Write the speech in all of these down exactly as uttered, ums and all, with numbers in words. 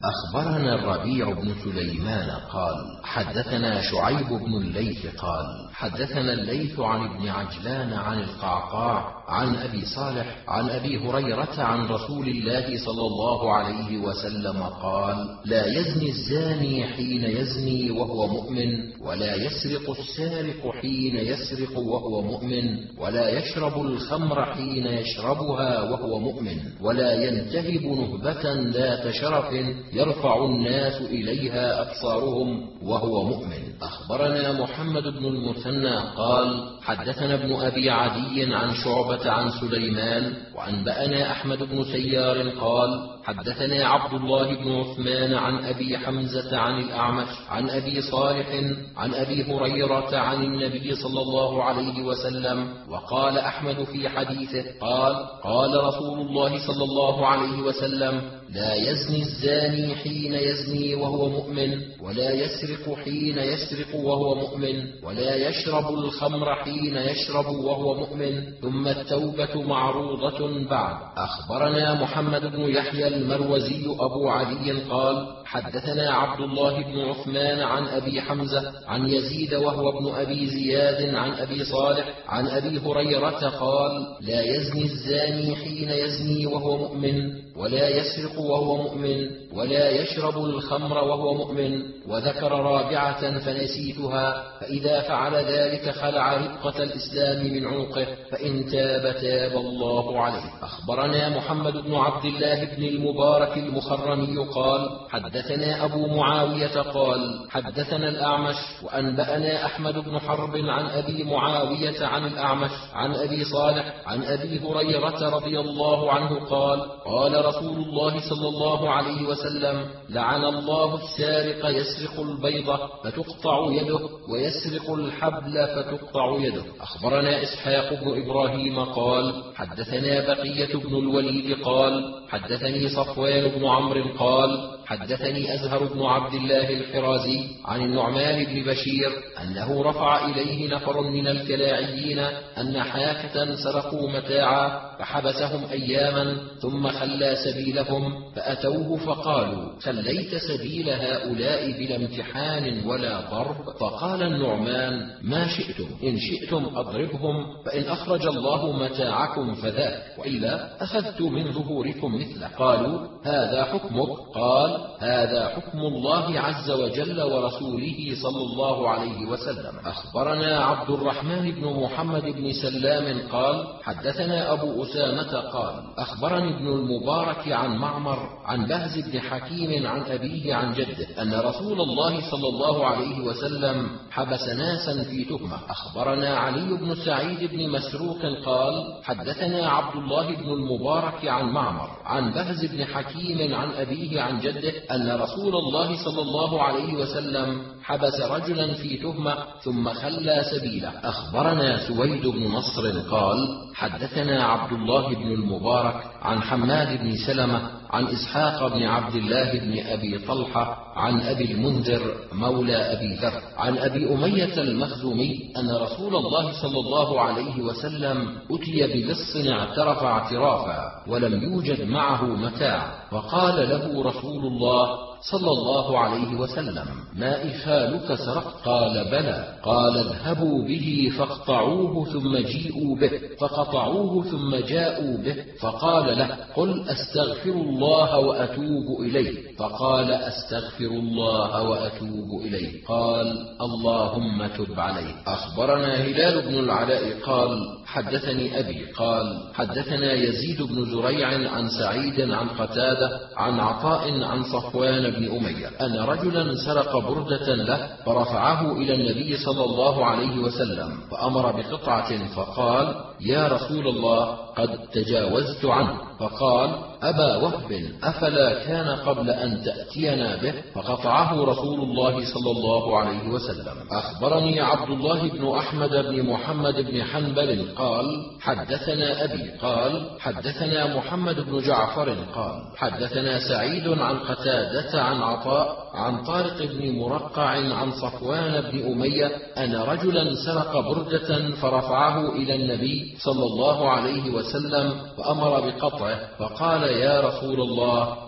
أخبرنا الربيع بن سليمان قال حدثنا شعيب بن الليث قال حدثنا الليث عن ابن عجلان عن القعقاع عن أبي صالح عن أبي هريرة عن رسول الله صلى الله عليه وسلم قال لا يزني الزاني حين يزني وهو مؤمن، ولا يسرق السارق حين يسرق وهو مؤمن، ولا يشرب الخمر حين يشربها وهو مؤمن، ولا ينتهب نهبة ذات شرف يرفع الناس إليها أبصارهم وهو مؤمن. أخبرنا محمد بن المثنى قال حدثنا ابن أبي عدي عن شعبة عن سليمان وأنبأنا أحمد بن سيار قال حدثنا عبد الله بن عثمان عن أبي حمزة عن الأعمش عن أبي صالح عن أبي هريرة عن النبي صلى الله عليه وسلم. وقال أحمد في حديثه قال قال رسول الله صلى الله عليه وسلم لا يزني الزاني حين يزني وهو مؤمن، ولا يسرق حين يسرق وهو مؤمن، ولا يشرب الخمر حين يشرب وهو مؤمن، ثم التوبة معروضة بعد. أخبرنا محمد بن يحيى المروزي أبو علي قال حدثنا عبد الله بن عثمان عن أبي حمزة عن يزيد وهو ابن أبي زياد عن أبي صالح عن أبي هريرة قال لا يزني الزاني حين يزني وهو مؤمن، ولا يسرق وهو مؤمن، ولا يشرب الخمر وهو مؤمن. وذكر رابعة فنسيتها، فإذا فعل ذلك خلع رقة الإسلام من عنقه، فإن تاب تاب الله عليه. أخبرنا محمد بن عبد الله بن المبارك المخرمي قال حدثنا أبو معاوية قال حدثنا الأعمش وأنبأنا أحمد بن حرب عن أبي معاوية عن الأعمش عن أبي صالح عن أبي هريرة رضي الله عنه قال قال رسول الله صلى الله عليه وسلم لعن الله السارق يسرق البيضة فتقطع يده، ويسرق الحبل فتقطع يده. أخبرنا إسحاق بن إبراهيم قال حدثنا بقية بن الوليد قال حدثني صفوان بن عمرو قال حدثني أزهر بن عبد الله الحرازي عن النعمان بن بشير أنه رفع إليه نفر من الكلاعيين أن حاكة سرقوا متاعا فحبسهم أياما ثم خلى سبيلهم، فأتوه فقالوا خليت سبيل هؤلاء بلا امتحان ولا ضرب؟ فقال النعمان ما شئتم، إن شئتم أضربهم، فإن أخرج الله متاعكم فذاك، وإلا أخذت من ظهوركم مثله. قالوا هذا حكمك؟ قال هذا حكم الله عز وجل ورسوله صلى الله عليه وسلم. أخبرنا عبد الرحمن بن محمد بن سلام قال حدثنا أبو أسامة قال أخبرني ابن المبارك عن معمر عن بهز بن حكيم عن أبيه عن جده أن رسول الله صلى الله عليه وسلم حبس ناسا في تهمة. أخبرنا علي بن سعيد بن مسروق قال حدثنا عبد الله بن المبارك عن معمر عن بهز بن حكيم عن أبيه عن جده أن رسول الله صلى الله عليه وسلم حبس رجلا في تهمة ثم خلى سبيله. أخبرنا سويد بن نصر قال حدثنا عبد الله بن المبارك عن حماد بن سلمة عن إسحاق بن عبد الله بن أبي طلحة عن أبي المنذر مولى أبي ذر عن أبي أمية المخزومي أن رسول الله صلى الله عليه وسلم أتي بلص اعترف اعترافا ولم يوجد معه متاع، فقال له رسول الله صلى الله عليه وسلم ما إخالك سرق؟ قال بلى. قال اذهبوا به فاقطعوه ثم جيئوا به، فقطعوه ثم جاءوا به، فقال له قل أستغفر الله وأتوب إليه، فقال أستغفر الله وأتوب إليه. قال اللهم تب عليه. أخبرنا هلال بن العلاء قال حدثني أبي قال حدثنا يزيد بن زريع عن سعيد عن قتادة عن عطاء عن صفوان بن أمية أن رجلا سرق بردة له فرفعه إلى النبي صلى الله عليه وسلم فأمر بقطعة، فقال يا رسول الله قد تجاوزت عنه، فقال أبا وهب أفلا كان قبل أن تأتينا به؟ فقطعه رسول الله صلى الله عليه وسلم. أخبرني عبد الله بن أحمد بن محمد بن حنبل قال حدثنا أبي قال حدثنا محمد بن جعفر قال حدثنا سعيد عن قتادة عن عطاء عن طارق بن مرقع عن صفوان بن أمية أن رجلا سرق بردة فرفعه إلى النبي صلى الله عليه وسلم فأمر بقطعه، فقال يا رسول الله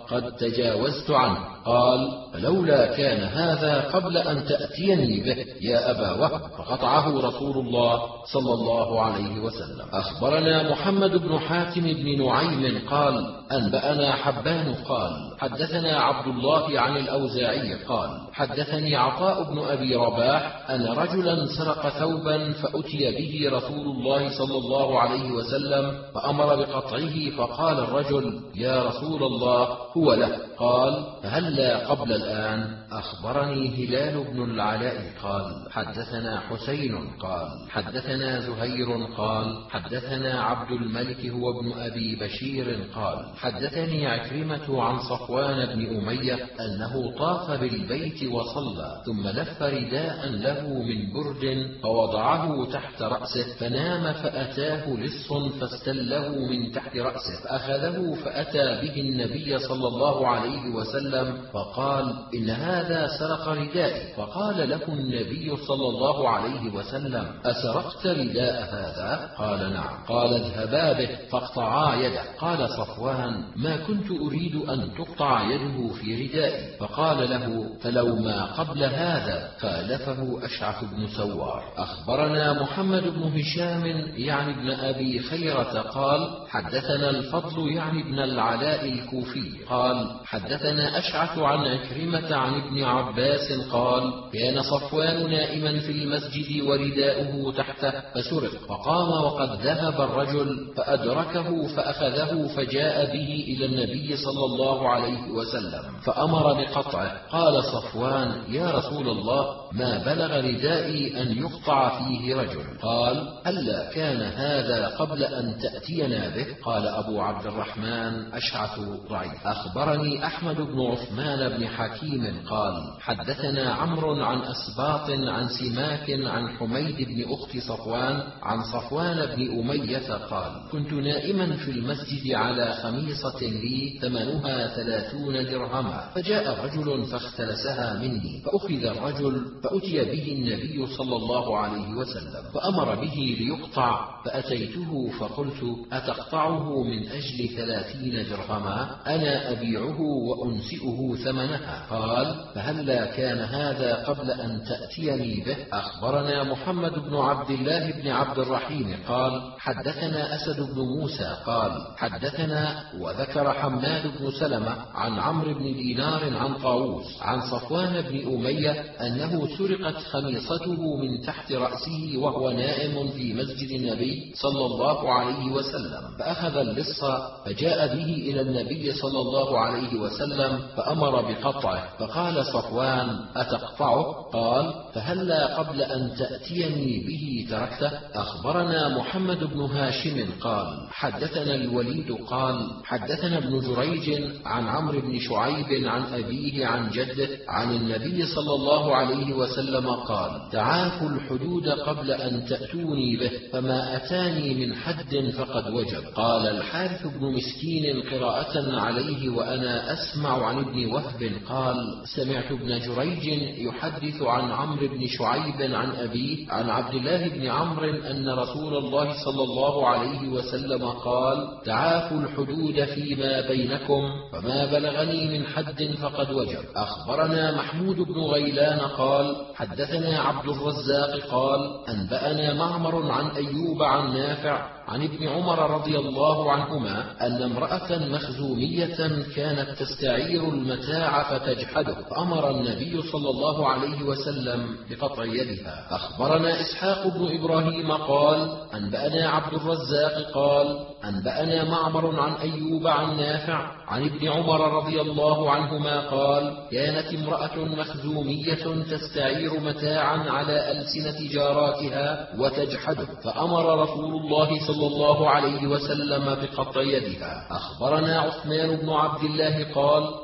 قد تجاوزت عنه. قال: فلولا كان هذا قبل أن تأتيني به يا أبا وهب، فقطعه رسول الله صلى الله عليه وسلم. أخبرنا محمد بن حاتم بن نعيم قال: أنبأنا حبان قال: حدثنا عبد الله عن الأوزاعي قال: حدثني عطاء بن أبي رباح أن رجلا سرق ثوبا فأتي به رسول الله صلى الله عليه وسلم فأمر بقطعه، فقال الرجل: يا رسول الله هو له. قال: فهلا قبل الآن؟ أخبرني هلال بن العلاء قال: حدثنا حسين قال: حدثنا زهير قال: حدثنا عبد الملك هو ابن أبي بشير قال: حدثني عكرمة عن صفوان بن أمية أنه طاف بالبيت وصلى، ثم لف رداء له من برد فوضعه تحت رأسه، فنام فأتاه لص فاستله من تحت رأسه، فأخذه فأتى به النبي صلى الله عليه وسلم فقال: إن هذا سرق ردائي. فقال له النبي صلى الله عليه وسلم: أسرقت رداء هذا؟ قال: نعم. قال: اذهبا به فاقطعا يده. قال صفوان: ما كنت أريد أن تقطع يده في ردائي. فقال له: فلو ما قبل هذا. خالفه أشعث بن سوار. أخبرنا محمد بن هشام يعني ابن أبي خيرة قال: حدثنا الفضل يعني ابن العلاء الكوفي قال: حدثنا أشعث عن عكرمة عن ابن عباس قال: كان صفوان نائما في المسجد ورداؤه تحته فسرق، فقام وقد ذهب الرجل فأدركه فأخذه فجاء به إلى النبي صلى الله عليه وسلم فأمر بقطعه. قال صفوان: يا رسول الله، ما بلغ ردائي أن يقطع فيه رجل. قال: ألا كان هذا قبل أن تأتينا به؟ قال أبو عبد الرحمن: أشعث ضعيف. أخبرني أحمد بن عثمان بن حكيم قال: حدثنا عمرو عن أسباط عن سماك عن حميد بن أخت صفوان عن صفوان بن أمية قال: كنت نائما في المسجد على خميصة لي ثمنها ثلاثون درهما، فجاء رجل فاختلسها مني، فأخذ الرجل فأتي به النبي صلى الله عليه وسلم فأمر به ليقطع، فأتيته فقلت: أتقطعه من أجل ثلاثين درهما؟ أنا أبيعه وأنسئه ثمنها. قال: فهلا كان هذا قبل أن تأتيني به؟ أخبرنا محمد بن عبد الله بن عبد الرحيم قال: حدثنا أسد بن موسى قال: حدثنا وذكر حماد بن سلمة عن عمرو بن دينار عن طاووس عن صفوان بن أمية أنه سرقت خميصته من تحت رأسه وهو نائم في مسجد النبي صلى الله عليه وسلم، فأخذ اللص فجاء به إلى النبي صلى الله عليه وسلم فأمر بقطعه. فقال صفوان: أتقطعه؟ قال: فهلا قبل أن تأتيني به تركته؟ أخبرنا محمد بن هاشم قال: حدثنا الوليد قال: حدثنا ابن جريج عن عمرو بن شعيب عن أبيه عن جده عن النبي صلى الله عليه وسلم قال: تعافوا الحدود قبل أن تأتوني به، فما أتاني من حد فقد وجب. قال الحارث بن مسكين قراءة عليه وأنا أسمع عن ابن وهب قال: سمعت ابن جريج يحدث عن عمرو بن شعيب عن أبيه عن عبد الله بن عمرو أن رسول الله صلى الله عليه وسلم قال: تعافوا الحدود فيما بينكم، فما بلغني من حد فقد وجب. أخبرنا محمود بن غيلان قال: حدثنا عبد الرزاق قال: أنبأنا معمر عن أيوب عن نافع عن ابن عمر رضي الله عنهما أن امرأة مخزومية كانت تستعير المتاع فتجحده، فأمر النبي صلى الله عليه وسلم بقطع يدها. أخبرنا إسحاق بن إبراهيم قال: أنبأنا عبد الرزاق قال: أنبأنا معمر عن أيوب عن نافع عن ابن عمر رضي الله عنهما قال: كانت امرأة مخزومية تستعير متاعا على ألسنة جاراتها وتجحده، فأمر رسول الله صلى الله عليه وسلم بقطع يدها. أخبرنا عثمان بن عبد الله قال: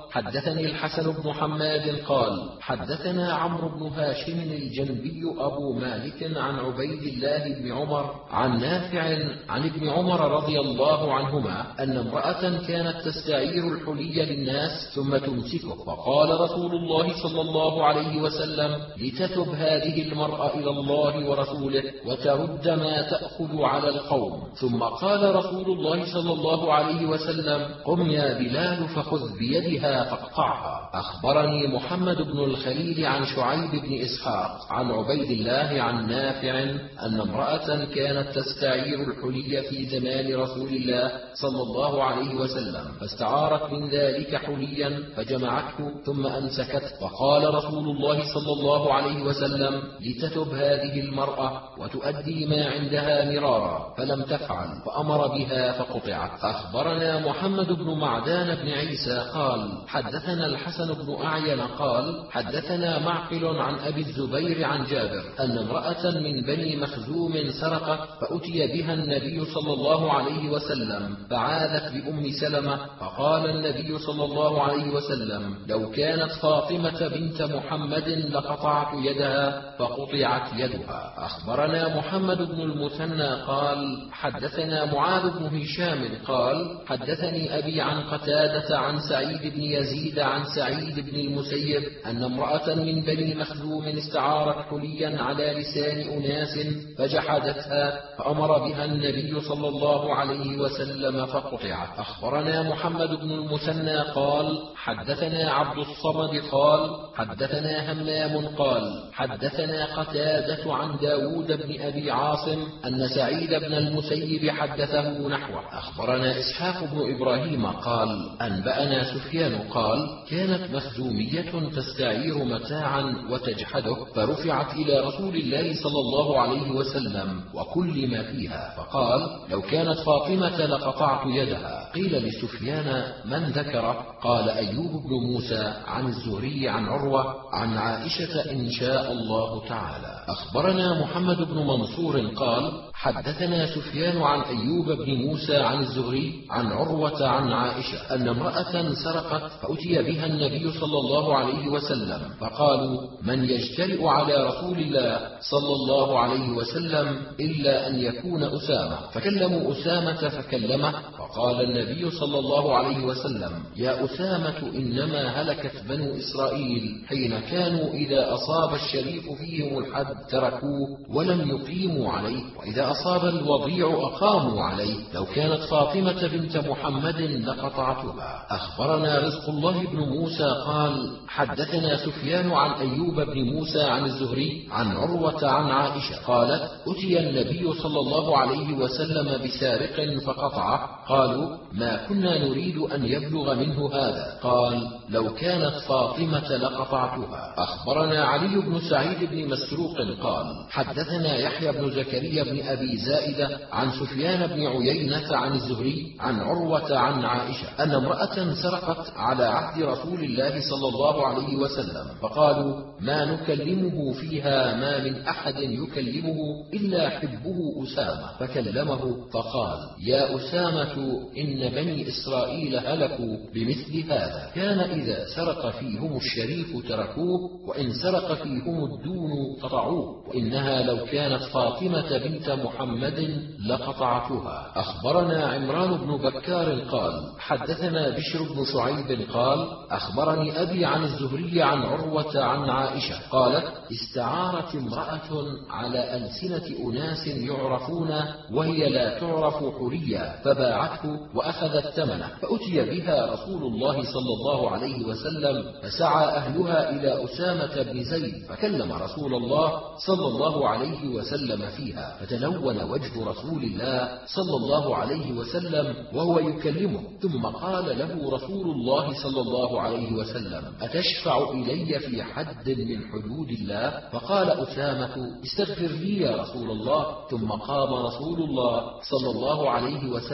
حدثني الحسن بن حماد قال حدثنا عمرو بن هاشم الجنبي أبو مالك عن عبيد الله بن عمر عن نافع عن ابن عمر رضي الله عنهما أن امرأة كانت تستعير الحلي للناس ثم تمسكه، فقال رسول الله صلى الله عليه وسلم: لتتب هذه المرأة إلى الله ورسوله وترد ما تأخذ على القوم. ثم قال رسول الله صلى الله عليه وسلم: قم يا بلال فخذ بيدها فاقطعها. أخبرني محمد بن الخليل عن شعيب بن إسحاق عن عبيد الله عن نافع أن امرأة كانت تستعير الحلي في زمان رسول الله صلى الله عليه وسلم، فاستعارت من ذلك حليا فجمعته ثم أمسكته، فقال رسول الله صلى الله عليه وسلم: لتتب هذه المرأة وتؤدي ما عندها مرارا، فلم تفعل فأمر بها فقطعت. أخبرنا محمد بن معدان بن عيسى قال حدثنا الحسن بن أعين قال حدثنا معقل عن أبي الزبير عن جابر أن امرأة من بني مخزوم سرقت فأتي بها النبي صلى الله عليه وسلم فعاذت بأم سلمة، فقال النبي صلى الله عليه وسلم: لو كانت فاطمة بنت محمد لقطعت يدها، فقطعت يدها. أخبرنا محمد بن المثنى قال حدثنا معاذ بن هشام قال حدثني أبي عن قتادة عن سعيد بن يزيد عن سعيد بن المسيب أن امرأة من بني مخزوم استعارت حليا على لسان أناس فجحدتها، فأمر بها النبي صلى الله عليه وسلم فقطعت. أخبرنا محمد بن المثنى قال حدثنا عبد الصمد قال حدثنا همام قال حدثنا قتادة عن داود بن أبي عاصم أن سعيد بن المسيب حدثه نحوه. أخبرنا إسحاق بن إبراهيم قال أنبأنا سفيان قال كانت مخزومية تستعير متاعا وتجحده، فرفعت إلى رسول الله صلى الله عليه وسلم وكل ما فيها، فقال: لو كانت فاطمة لقطعت يدها. قيل لسفيان: من ذكر؟ قال: أيوب بن موسى عن الزهري عن عروة عن عائشة إن شاء الله تعالى. أخبرنا محمد بن منصور قال حدثنا سفيان عن أيوب بن موسى عن الزهري عن عروة عن عائشة أن امرأة سرقت فأتي بها النبي صلى الله عليه وسلم، فقالوا: من يجترئ على رسول الله صلى الله عليه وسلم إلا أن يكون أسامة، فكلموا أسامة فكلمه، فقال النبي صلى الله عليه وسلم: يا أسامة إنما هلكت بنو إسرائيل حين كانوا إذا أصاب الشريف فيهم الحد تركوه ولم يقيموا عليه، وإذا أصاب الوضيع أقاموا عليه، لو كانت فاطمة بنت محمد لقطعتها. أخبرنا رزق الله بن موسى قال حدثنا سفيان عن أيوب بن موسى عن الزهري عن عروة عن عائشة قالت: أتي النبي صلى الله عليه وسلم بسارق فقطعه، قالوا: ما كنا نريد أن يبلغ منه هذا، قال: لو كانت فاطمة لقطعتها. أخبرنا علي بن سعيد بن مسروق قال حدثنا يحيى بن زكريا بن أبي زائدة عن سفيان بن عيينة عن الزهري عن عروة عن عائشة أن امرأة سرقت على عهد رسول الله صلى الله عليه وسلم، فقالوا: ما نكلمه فيها ما من أحد يكلمه إلا حبه أسامة، فكلمه فقال: يا أسامة إن بني إسرائيل هلكوا بمثل هذا، كان إذا سرق فيهم الشريف تركوه، وإن سرق فيهم الدون قطعوه، وإنها لو كانت فاطمة بنت محمد لقطعتها. أخبرنا عمران بن بكار قال حدثنا بشر بن شعيب قال أخبرني أبي عن الزهري عن عروة عن عائشة قالت: استعارت امرأة على ألسنة أناس يعرفون وهي لا تعرف حليا، فباعته وأخذت ثمنه، فأتي بها رسول الله صلى الله عليه وسلم، فسعى أهلها إلى أسامة بن زيد، فكلم رسول الله صلى الله عليه وسلم فيها، فتلون وجه رسول الله صلى الله عليه وسلم وهو يكلمه، ثم قال له رسول الله صلى الله عليه وسلم: أتشفع إلي في حد من حدود الله؟ فقال أسامة: استغفر لي يا رسول الله. ثم قام رسول الله صلى الله عليه وسلم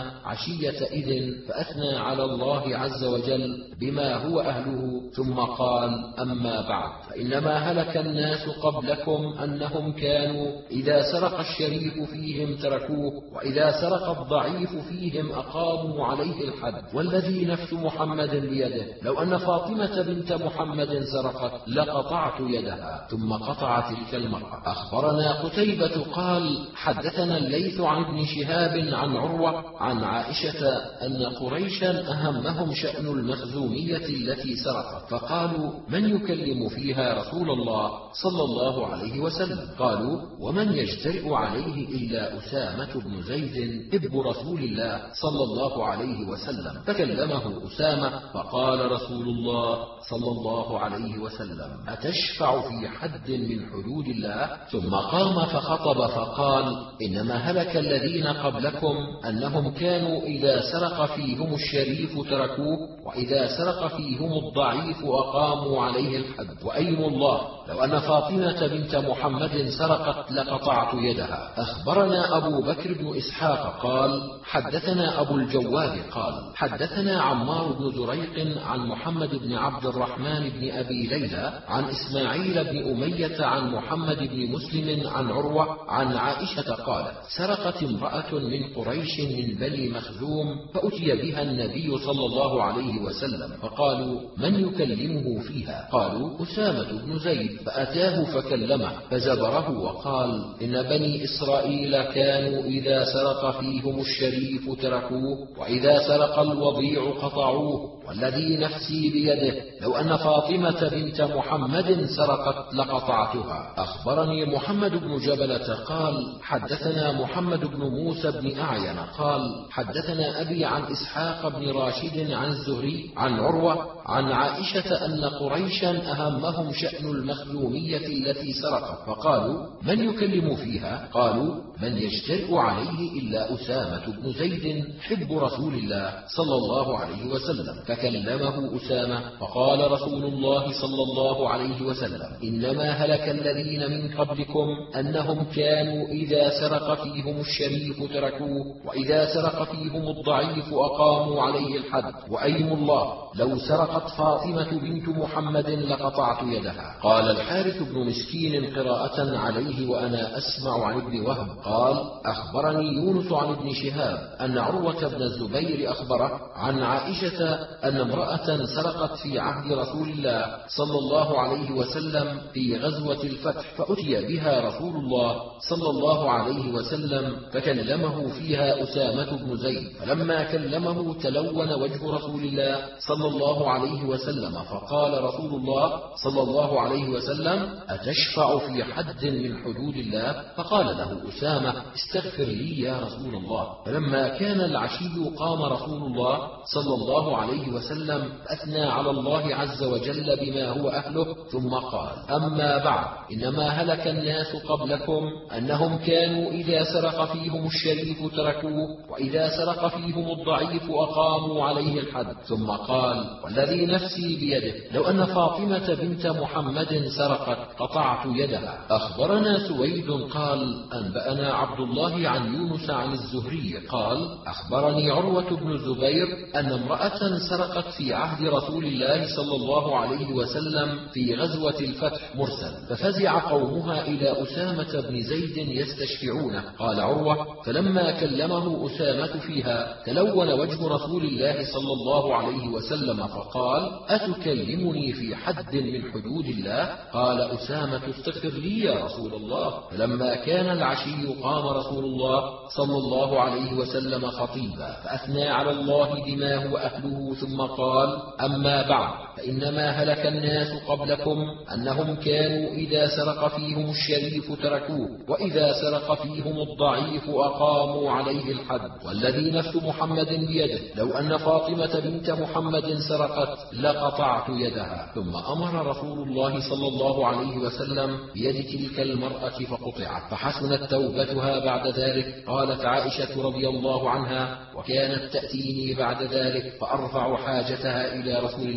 عشية إذ فأثنى على الله عز وجل بما هو أهله، ثم قال: أما بعد، فإنما هلك الناس قبلكم أنهم كانوا إذا سرق الشريف فيهم تركوه، وإذا سرق الضعيف فيهم أقاموا عليه الحد، والذي نفس محمد بيده لو أن فاطمة بنت محمد سرقت لقطعت يدها. ثم قطع تلك المرأة. أخبرنا قتيبة قال: حدثنا الليث عن ابن شهاب عن عروة عن عائشة أن قريشا أهمهم شأن المخزومية التي سرقت، فقالوا: من يكلم فيها رسول الله صلى الله عليه وسلم؟ قالوا: ومن يجترئ عليه إلا أسامة بن زيد ابن رسول الله صلى الله عليه وسلم. فكلمه أسامة فقال رسول الله صلى الله عليه وسلم: أتشفع في حد من حدود الله؟ ثم قام فخطب فقال: إنما هلك الذين قبلكم أنهم كانوا إذا سرق فيهم الشريف تركوه، وإذا سرق فيهم الضعيف أقاموا عليه الحد، وأيم الله لو أن فاطمة بنت محمد سرقت لقطعت يدها. أخبرنا أبو بكر بن إسحاق قال: حدثنا أبو الجواب قال: حدثنا عمار بن زريق عن محمد بن عبد الرحمن بن أبي ليلى عن إسماعيل بن أمية عن محمد بن مسلم عن عروة عن عائشة قالت: سرقت امرأة من قريش من بني مخزوم، فأتي بها النبي صلى الله عليه وسلم، فقالوا: من يكلمه فيها؟ قالوا: أسامة بن زيد. فأتاه فكلمه فزبره وقال: إن بني إسرائيل كانوا إذا سرق فيهم الشريف تركوه، وإذا سرق الوضيع قطعوه، والذي نفسي بيده لو أن فاطمة بنت محمد سرقت لقطعتها. أخبرني محمد بن جبلة قال: حدثنا محمد بن موسى بن أعين قال: حدثنا أبي عن إسحاق بن راشد عن الزهري عن عروة عن عائشة أن قريشا أهمهم شأن المخزومية التي سرقت، فقالوا: من يكلم فيها؟ قالوا: من يجترئ عليه إلا أسامة بن زيد حب رسول الله صلى الله عليه وسلم. فكلمه أسامة فقال رسول الله صلى الله عليه وسلم: إنما هلك الذين من قبلكم أنهم كانوا إذا سرق فيهم الشريف تركوه، وإذا سرق فيهم الضعيف أقاموا عليه الحد، وأيم الله لو سرقت فاطمة بنت محمد لقطعت يدها. قال الحارث بن مسكين قراءة عليه وأنا أسمع عن ابن وهب قال: أخبرني يونس عن ابن شهاب أن عروة بن الزبير أخبره عن عائشة أن امرأة سرقت في عهد رسول الله صلى الله عليه وسلم في غزوة الفتح، فأتي بها رسول الله صلى الله عليه وسلم فكلمه فيها أسامة بن زيد، فلما كلمه تلون وجه رسول الله صلى الله عليه وسلم، فقال رسول الله صلى الله عليه وسلم: أتشفع في حد من حدود الله؟ فقال له أسامة: استغفر لي يا رسول الله. فلما كان العشي قام رسول الله صلى الله عليه وسلم فأثنى على الله عز وجل بما هو أهله، ثم قال: أما بعد، إنما هلك الناس قبلكم أنهم كانوا إذا سرق فيهم الشريف تركوه، وإذا سرق فيهم الضعيف أقاموا عليه الحد. ثم قال: والذي نفسي بيده لو أن فاطمة بنت محمد سرقت قطعت يدها. أخبرنا سويد قال: أنبأنا عبد الله عن يونس عن الزهري قال: أخبرني عروة بن الزبير أن امرأة سرقت في عهد رسول الله صلى الله عليه وسلم في غزوة الفتح مرسل، ففزع قومها إلى أسامة بن زيد يستشفعونه. قال عروة: فلما كلمه أسامة فيها تلون وجه رسول الله صلى الله عليه وسلم، فقال: أتكلمني في حد من حدود الله؟ قال أسامة: استغفر لي يا رسول الله. فلما كان العشي قام رسول الله صلى الله عليه وسلم خطيبا فأثنى على الله بما هو أهله، ثم قال: أما بعد، فإنما هلك الناس قبلكم أنهم كانوا إذا سرق فيهم الشريف تركوه، وإذا سرق فيهم الضعيف أقاموا عليه الحد، والذي نفس محمد بيده لو أن فاطمة بنت محمد سرقت لقطعت يدها. ثم أمر رسول الله صلى الله عليه وسلم بيد تلك المرأة فقطعت، فحسنت توبتها بعد ذلك. قالت عائشة رضي الله عنها: وكانت تأتيني بعد ذلك فأرفع حاجتها إلى رسول الله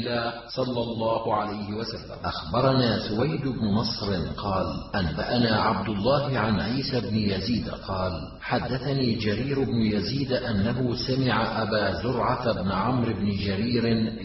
صلى الله عليه وسلم. أخبرنا سويد بن نصر قال أنبأنا عبد الله عن عيسى بن يزيد قال حدثني جرير بن يزيد أنه سمع أبا زرعة بن عمرو بن جرير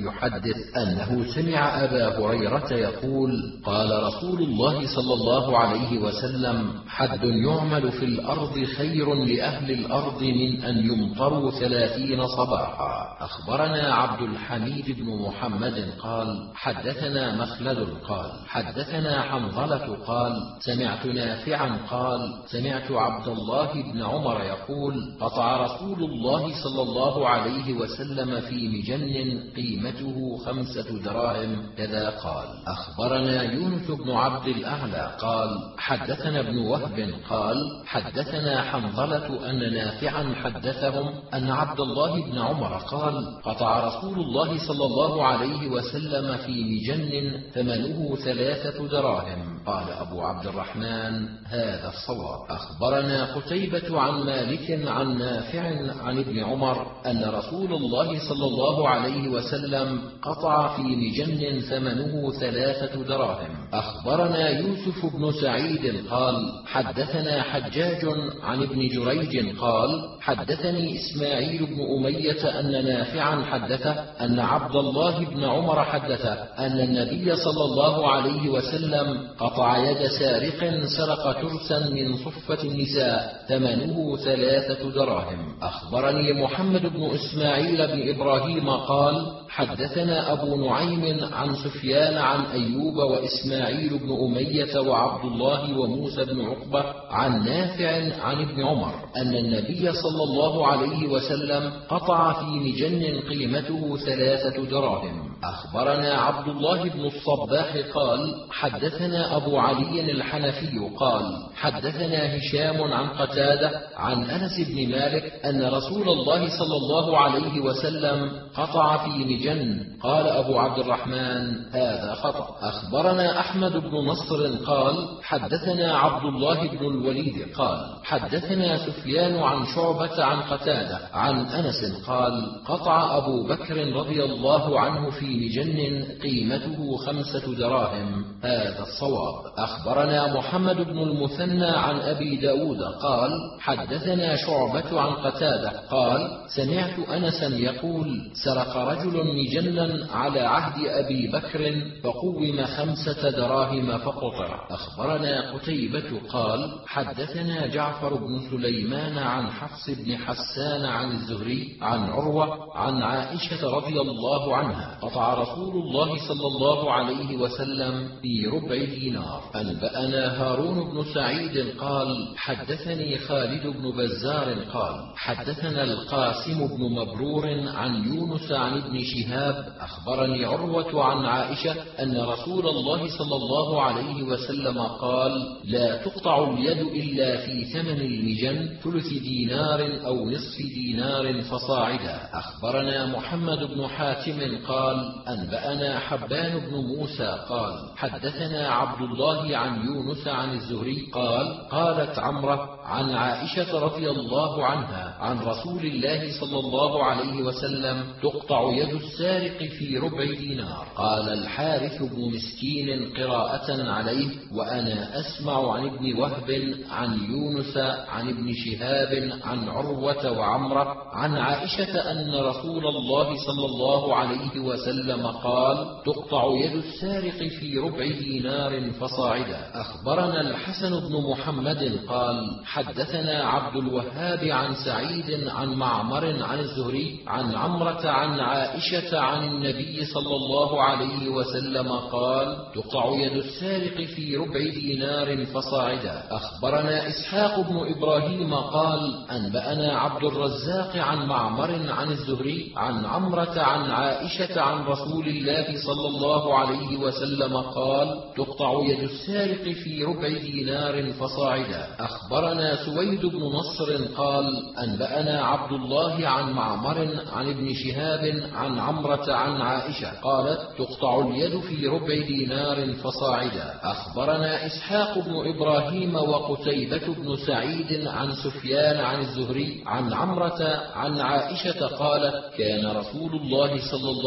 يحدث أنه سمع أبا هريرة يقول قال رسول الله صلى الله عليه وسلم حد يعمل في الأرض خير لأهل الأرض من أن يمطروا ثلاثين صباحا. أخبرنا عبد الحميد بن محمد قال حدثنا مخلد قال حدثنا حنظلة قال سمعت نافعا قال سمعت عبد الله بن عمر يقول قطع رسول الله صلى الله عليه وسلم في مجن قيمته خمسة دراهم كذا قال. أخبرنا يونس بن عبد الأعلى قال حدثنا ابن وهب قال حدثنا حنظلة أن نافعا حدثهم أن عبد الله بن عمر قال قطع رسول الله صلى الله عليه وسلم في مجن ثمنه ثلاثة دراهم. قال أبو عبد الرحمن هذا الصواب. أخبرنا قتيبة عن مالك عن نافع عن ابن عمر أن رسول الله صلى الله عليه وسلم قطع في مجن ثمنه ثلاثة دراهم. أخبرنا يوسف بن سعيد قال حدثنا حجاج عن ابن جريج قال حدثني إسماعيل بن أمية أن نافعا حدثه أن عبد الله بن عمر حدثه أن النبي صلى الله عليه وسلم قطع يد سارق سرق ترسا من صفة النساء ثمنه ثلاثة دراهم. أخبرني محمد بن إسماعيل بن إبراهيم قال حدثنا أبو نعيم عن سفيان عن أيوب وإسماعيل بن أمية وعبد الله وموسى بن عقبة عن نافع عن ابن عمر أن النبي صلى الله عليه وسلم قطع في مجن قيمته ثلاثة دراهم. أخبرنا عبد الله بن الصباح قال حدثنا أبو علي الحنفي قال حدثنا هشام عن قتادة عن أنس بن مالك أن رسول الله صلى الله عليه وسلم قطع في مجن. قال أبو عبد الرحمن هذا خطأ. أخبرنا أحمد بن نصر قال حدثنا عبد الله بن الوليد قال حدثنا سفيان عن شعبة عن قتادة عن أنس قال قطع أبو بكر رضي الله عنه في مجن قيمته خمسة دراهم. هذا الصواب. أخبرنا محمد بن المثنى عن أبي داود قال حدثنا شعبة عن قتادة قال سمعت أنسا يقول سرق رجل مجنا على عهد أبي بكر فقوم خمسة دراهم فقطع. أخبرنا قتيبة قال حدثنا جعفر بن سليمان عن حفص بن حسان عن الزهري عن عروة عن عائشة رضي الله عنها قطع رسول الله صلى الله عليه وسلم في ربع دينار. أنبأنا هارون بن سعيد قال حدثني خالد بن بزار قال حدثنا القاسم بن مبرور عن يونس عن ابن شهاب أخبرني عروة عن عائشة أن رسول الله صلى الله عليه وسلم قال لا تقطع اليد إلا في ثمن المجن ثلث دينار أو نصف دينار فصاعدا. أخبرنا محمد بن حاتم قال أنبأنا حبان بن موسى قال حدثنا عبد الله عن يونس عن الزهري قال قالت عمرة عن عائشة رضي الله عنها عن رسول الله صلى الله عليه وسلم تقطع يد السارق في ربع دينار. قال الحارث بن مسكين قراءة عليه وأنا أسمع عن ابن وهب عن يونس عن ابن شهاب عن عروة وعمرة عن عائشة أن رسول الله صلى الله عليه وسلم قال تقطع يد السارق في ربع دينار فصاعدا. أخبرنا الحسن بن محمد قال حدثنا عبد الوهاب عن سعيد عن معمر عن الزهري عن عمرة عن عائشة عن النبي صلى الله عليه وسلم قال تقطع يد السارق في ربع دينار فصاعدا. أخبرنا إسحاق بن إبراهيم قال أنبأنا عبد الرزاق عن معمر عن الزهري عن عمرة عن عائشة عن رسول الله صلى الله عليه وسلم قال تقطع يد السارق في ربع دينار فصاعدا. أخبرنا سويد بن نصر قال أنبأنا عبد الله عن معمر عن ابن شهاب عن عمرة عن عائشة قالت تقطع اليد في ربع دينار فصاعدا. أخبرنا إسحاق بن إبراهيم وقتيبة بن سعيد عن سفيان عن الزهري عن عمرة عن عائشة قالت كان رسول الله صلى الله عليه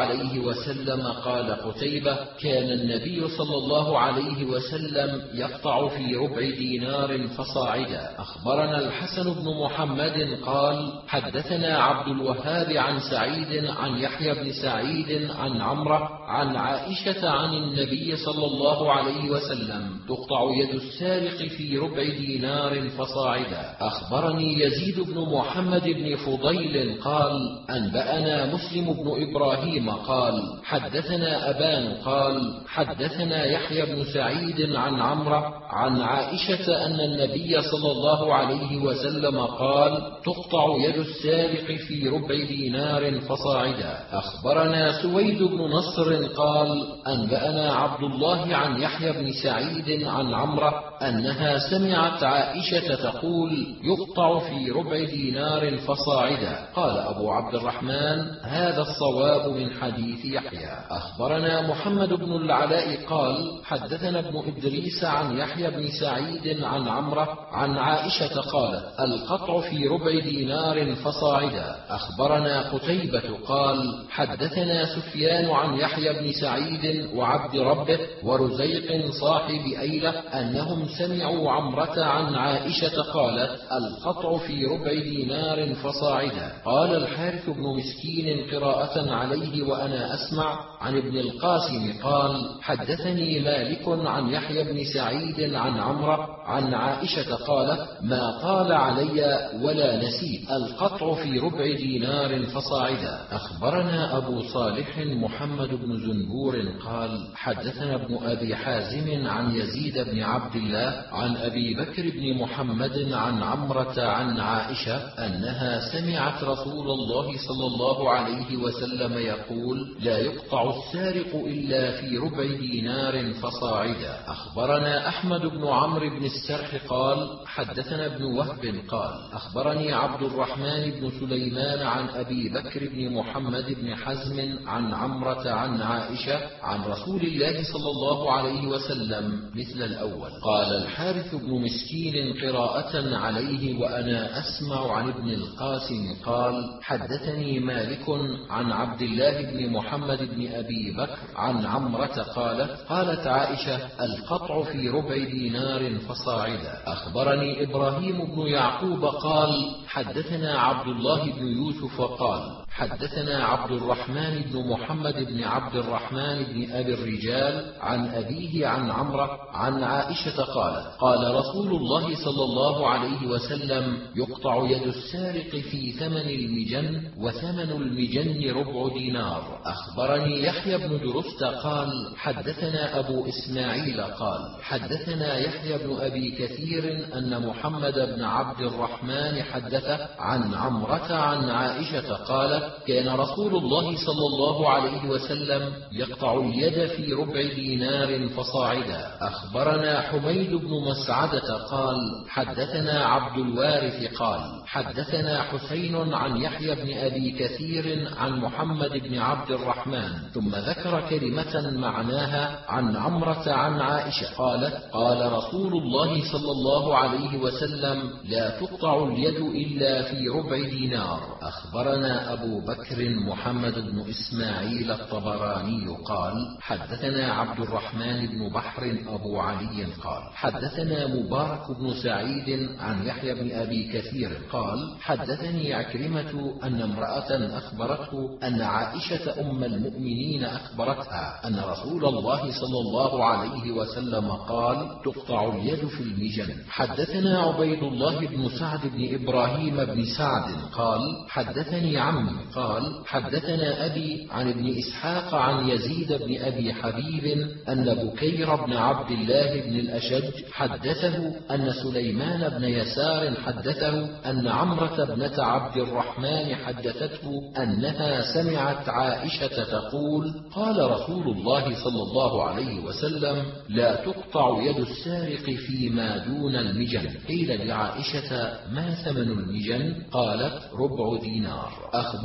عليه وسلم. قال قتيبة: كان النبي صلى الله عليه وسلم يقطع في ربع دينار فصاعدا. أخبرنا الحسن بن محمد قال: حدثنا عبد الوهاب عن سعيد عن يحيى بن سعيد عن عمرة عن عائشة عن النبي صلى الله عليه وسلم: تقطع يد السارق في ربع دينار فصاعدا. أخبرني يزيد بن محمد بن فضيل قال: أنبأنا مسلم بن إبراهيم قال: حدثنا أبان قال: حدثنا يحيى بن سعيد عن عمرة عن عائشة أن النبي صلى الله عليه وسلم قال: تقطع يد السارق في ربع دينار فصاعدا. أخبرنا سويد بن نصر قال: أنبأنا عبد الله عن يحيى بن سعيد عن عمرة أنها سمعت عائشة تقول: يقطع في ربع دينار فصاعدا. قال أبو عبد الرحمن: هذا الصواب من حديث يحيى. أخبرنا محمد بن العلاء قال: حدثنا ابن إدريس عن يحيى بن سعيد عن عمرة عن عائشة قالت: القطع في ربع دينار فصاعدا. أخبرنا قتيبة قال: حدثنا سفيان عن يحيى بن سعيد وعبد ربه ورزيق صاحب أيلة أنهم سمعوا عمرة عن عائشة قالت: القطع في ربع دينار فصاعدا. قال الحارث بن مسكين قراءة عليه وأنا أسمع عن ابن القاسم قال: حدثني مالك عن يحيى بن سعيد عن عمرة عن عائشة قالت: ما طال علي ولا نسيت، القطع في ربع دينار فصاعدا. أخبرنا أبو صالح محمد بن زنبور قال: حدثنا ابن أبي حازم عن يزيد بن عبد الله عن أبي بكر بن محمد عن عمرة عن عائشة أنها سمعت رسول الله صلى الله عليه وسلم يقول: لا يقطع السارق إلا في ربع دينار فصاعدا. أخبرنا أحمد بن عمرو بن السرح قال: حدثنا ابن وهب قال: أخبرني عبد الرحمن بن سليمان عن أبي بكر بن محمد بن حزم عن عمرة عن عائشة عن رسول الله صلى الله عليه وسلم مثل الأول. قال الحارث بن مسكين قراءة عليه وأنا أسمع عن ابن القاسم قال: حدثني مالك عن عبد الله بن محمد بن أبي بكر عن عمرة قالت: قالت عائشة: القطع في ربع دينار فصاعدا. أخبرني إبراهيم بن يعقوب قال: حدثنا عبد الله بن يوسف قال: حدثنا عبد الرحمن بن محمد بن عبد الرحمن بن أبي الرجال عن أبيه عن عمرة عن عائشة قالت: قال رسول الله صلى الله عليه وسلم: يقطع يد السارق في ثمن المجن، وثمن المجن ربع دينار. أخبرني يحيى بن درست قال: حدثنا أبو إسماعيل قال: حدثنا يحيى بن أبي كثير أن محمد بن عبد الرحمن حدث عن عمرة عن عائشة قالت: كان رسول الله صلى الله عليه وسلم يقطع اليد في ربع دينار فصاعدا. أخبرنا حميد بن مسعدة قال: حدثنا عبد الوارث قال: حدثنا حسين عن يحيى بن أبي كثير عن محمد بن عبد الرحمن، ثم ذكر كلمة معناها عن عمرة عن عائشة قالت: قال رسول الله صلى الله عليه وسلم: لا تقطع اليد إلا في ربع دينار. أخبرنا أبو بكر محمد بن إسماعيل الطبراني قال: حدثنا عبد الرحمن بن بحر أبو علي قال: حدثنا مبارك بن سعيد عن يحيى بن أبي كثير قال: حدثني عكرمة أن امرأة أخبرته أن عائشة أم المؤمنين أخبرتها أن رسول الله صلى الله عليه وسلم قال: تقطع اليد في المجن. حدثنا عبيد الله بن سعد بن إبراهيم بن سعد قال: حدثني عمي قال: حدثنا أبي عن ابن إسحاق عن يزيد بن أبي حبيب أن بكير بن عبد الله بن الأشج حدثه أن سليمان بن يسار حدثه أن عمرة بنت عبد الرحمن حدثته أنها سمعت عائشة تقول: قال رسول الله صلى الله عليه وسلم: لا تقطع يد السارق فيما دون المجن. قيل لعائشة: ما ثمن المجن؟ قالت: ربع دينار. أخبر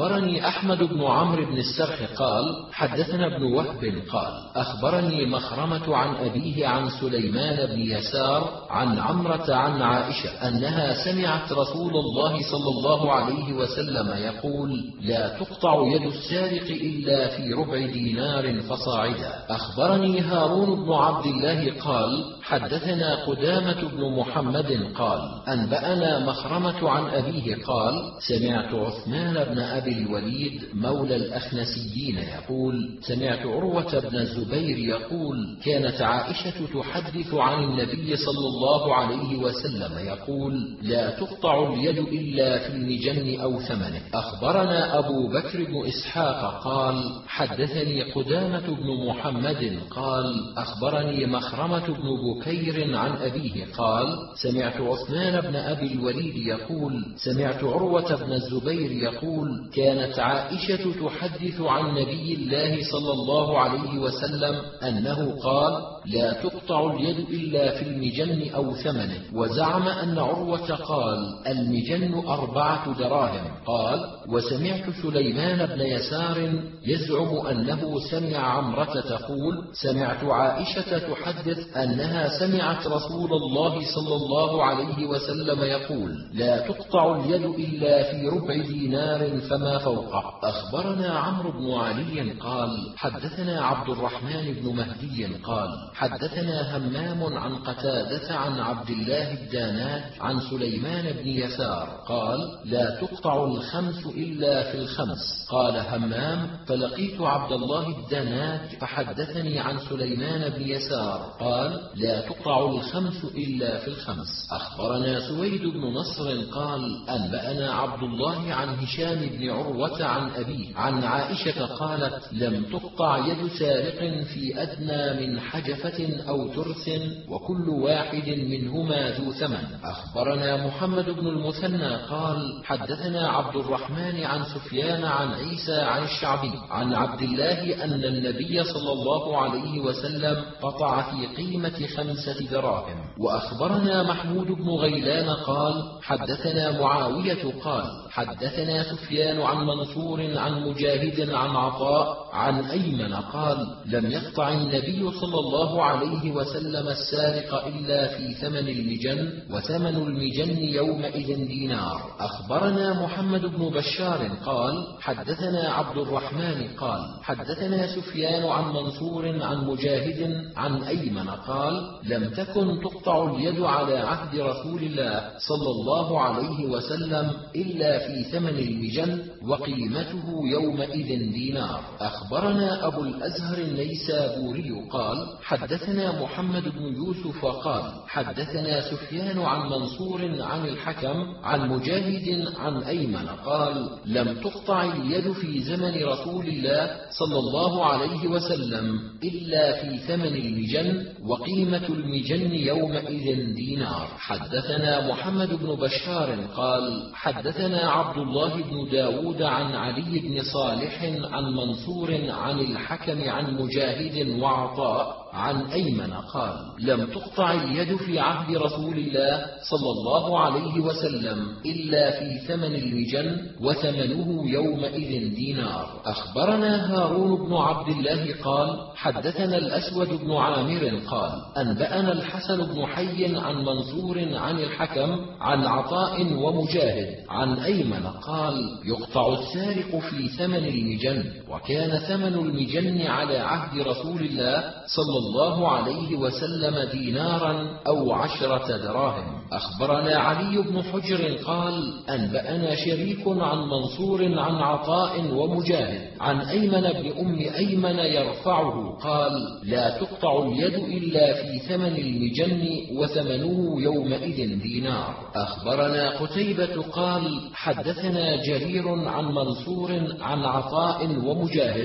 أخبرني أحمد بن عمرو بن السرح قال حدثنا ابن وهب قال أخبرني مخرمة عن أبيه عن سليمان بن يسار عن عمرة عن عائشة أنها سمعت رسول الله صلى الله عليه وسلم يقول لا تقطع يد السارق إلا في ربع دينار فصاعدا. أخبرني هارون بن عبد الله قال حدثنا قدامة بن محمد قال أنبأنا مخرمة عن أبيه قال سمعت عثمان بن أبي الوليد مولى الأخنسيين يقول سمعت عروة بن الزبير يقول كانت عائشة تحدث عن النبي صلى الله عليه وسلم يقول لا تقطع اليد إلا في المجن أو ثمنه. أخبرنا أبو بكر بن إسحاق قال حدثني قدامة بن محمد قال أخبرني مخرمة بن بكير عن أبيه قال سمعت عثمان بن أبي الوليد يقول سمعت عروة بن الزبير يقول كانت عائشة تحدث عن نبي الله صلى الله عليه وسلم أنه قال لا تقطع اليد إلا في المجن أو ثمنه. وزعم أن عروة قال المجن أربعة دراهم. قال وسمعت سليمان بن يسار يزعم أنه سمع عمرة تقول سمعت عائشة تحدث أنها سمعت رسول الله صلى الله عليه وسلم يقول لا تقطع اليد إلا في ربع دينار فما فوقه. أخبرنا عمرو بن علي قال حدثنا عبد الرحمن بن مهدي قال حدثنا همام عن قتادة عن عبد الله الداناج عن سليمان بن يسار قال لا تقطع الخمس إلا في الخمس. قال همام فلقيت عبد الله الداناج فحدثني عن سليمان بن يسار قال لا تقطع الخمس إلا في الخمس. أخبرنا سويد بن نصر قال أنبأنا عبد الله عن هشام بن عروة عن أبيه عن عائشة قالت لم تقطع يد سارق في أدنى من حجفة أو ترس وكل واحد منهما ذو ثمن. أخبرنا محمد بن المثنى قال حدثنا عبد الرحمن عن سفيان عن عيسى عن الشعبي عن عبد الله أن النبي صلى الله عليه وسلم قطع في قيمة خمسة دراهم. وأخبرنا محمود بن غيلان قال حدثنا معاوية قال حدثنا سفيان عن منصور عن مجاهد عن عطاء عن أيمن قال لم يقطع النبي صلى الله عليه وسلم السارق إلا في ثمن المجن وثمن المجن يومئذ دينار. أخبرنا محمد بن بشار قال حدثنا عبد الرحمن قال حدثنا سفيان عن منصور عن مجاهد عن أيمن قال لم تكن تقطع اليد على عهد رسول الله صلى الله عليه وسلم إلا في ثمن المجن وقيمته يومئذ دينار. أخبرنا أبو الأزهر النيسابوري قال حدثنا محمد بن يوسف قال حدثنا سفيان عن منصور عن الحكم عن مجاهد عن أيمن قال لم تقطع اليد في زمن رسول الله صلى الله عليه وسلم إلا في ثمن المجن وقيمة المجن يومئذ دينار. حدثنا محمد بن بشار قال حدثنا عبد الله بن داود عن علي بن صالح عن منصور عن الحكم عن مجاهد وعطاء عن أيمن قال لم تقطع اليد في عهد رسول الله صلى الله عليه وسلم إلا في ثمن المجن وثمنه يومئذ دينار. أخبرنا هارون بن عبد الله قال حدثنا الأسود بن عامر قال أنبأنا الحسن بن حي عن منصور عن الحكم عن عطاء ومجاهد عن أيمن قال يقطع السارق في ثمن المجن وكان ثمن المجن على عهد رسول الله صلى الله عليه وسلم دينارا أو عشرة دراهم. أخبرنا علي بن حجر قال أنبأنا شريك عن منصور عن عطاء ومجاهد عن أيمن بن أم أيمن يرفعه قال لا تقطع اليد إلا في ثمن المجن وثمنه يومئذ دينار. أخبرنا قتيبة قال حدثنا جرير عن منصور عن عطاء ومجاهد